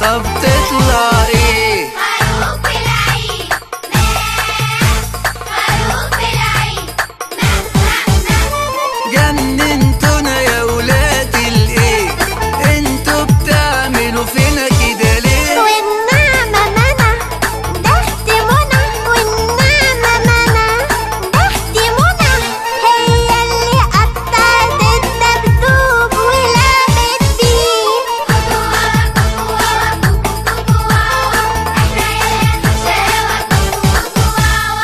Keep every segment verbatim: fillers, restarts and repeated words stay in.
طب تطلع ايه؟ خروف بالعيد خروف بالعيد جننتونا يا ولاد الايه، انتوا بتعملوا فينا كده ليه؟ والنعمة منى ضحك منى، والنعمة منى ضحك منى، هي اللي قطعت الدبدوب ولعبت بيه. كوكو واوا كوكو واوا كوكو كوكو واوا، احنا يا الغشاوة كوكو كوكو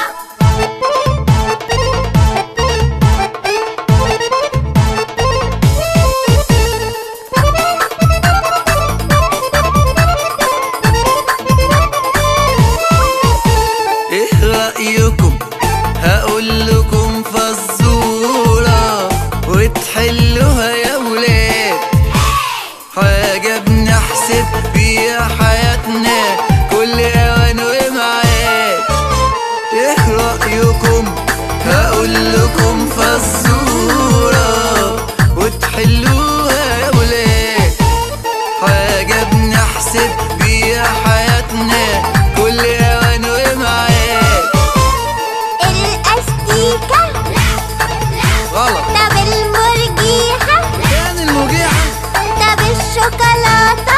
ايه رأيكم هقول لكم فزورة وتحلوها يا ولاد؟ حاجة بنحسب بيها حياتنا كل اوان ومعاد. ايه رأيكم هقول لكم فزورة وتحلوها يا ولاد؟ حاجة بنحسب بيها حياتنا كل اوان ومعاد. الأستيكة غلط. طب المرجيحة كان المرجيحة. طب الشوكولاتة